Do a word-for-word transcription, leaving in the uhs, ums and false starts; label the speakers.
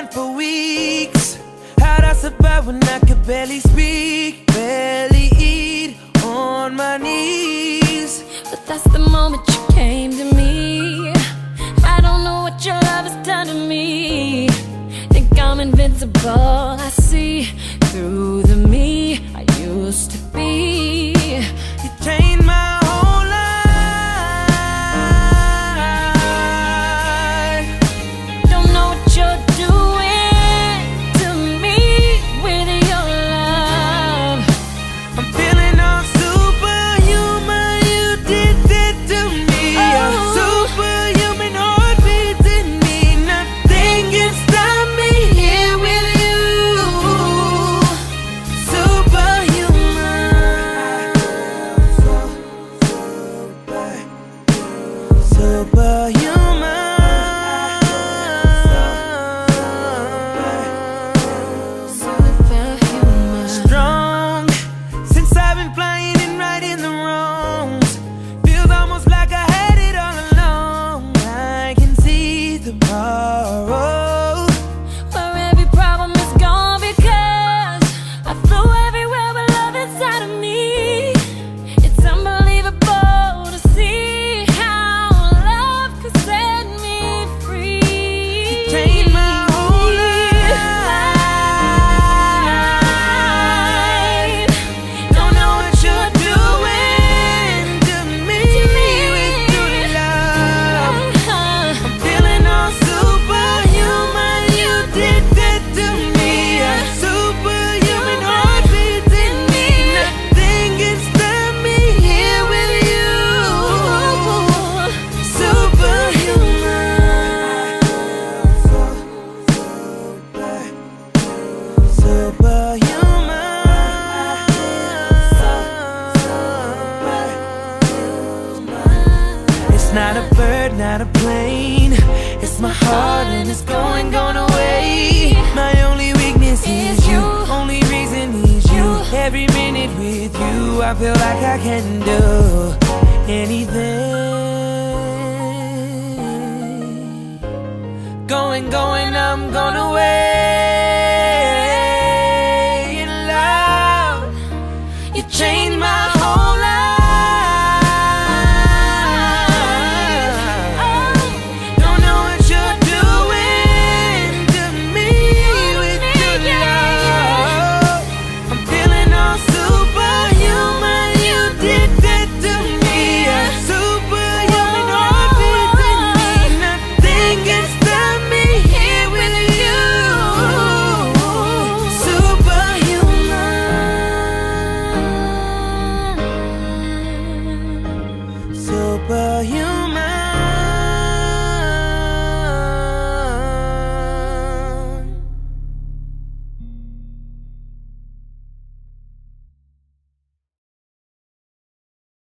Speaker 1: mind for weeks. How'd I survive when I could barely speak, barely eat, on my knees?
Speaker 2: But that's the moment you came to me. I don't know what your love has done to me. Think I'm invincible. I see through the me I used to be.
Speaker 1: You changed my whole life.
Speaker 2: Don't know what you're doing to me with your love.
Speaker 1: I'm feeling all superhuman. You did that to me. A superhuman heartbeat in me. Nothing can stop me here with you. Superhuman. Superhuman.
Speaker 2: Superhuman.
Speaker 1: Strong, since I've been flying and righting the wrongs. Feels almost like I had it all along. I can see tomorrow.
Speaker 2: Where every problem is gone because I flew everywhere with love inside of me. It's unbelievable to see how love could set me free.
Speaker 1: Changed my whole life. Don't know what you're doing to me with your love. I'm feeling all superhuman. You did that to me. A superhuman heartbeat in me. Nothing can stop me here with you. Superhuman. Superhuman. It's not a bird, not a plane. It's my heart and it's going, going away. My only weakness is you. Only reason is you. Every minute with you, I feel like I can do anything. Going, going, I'm going away.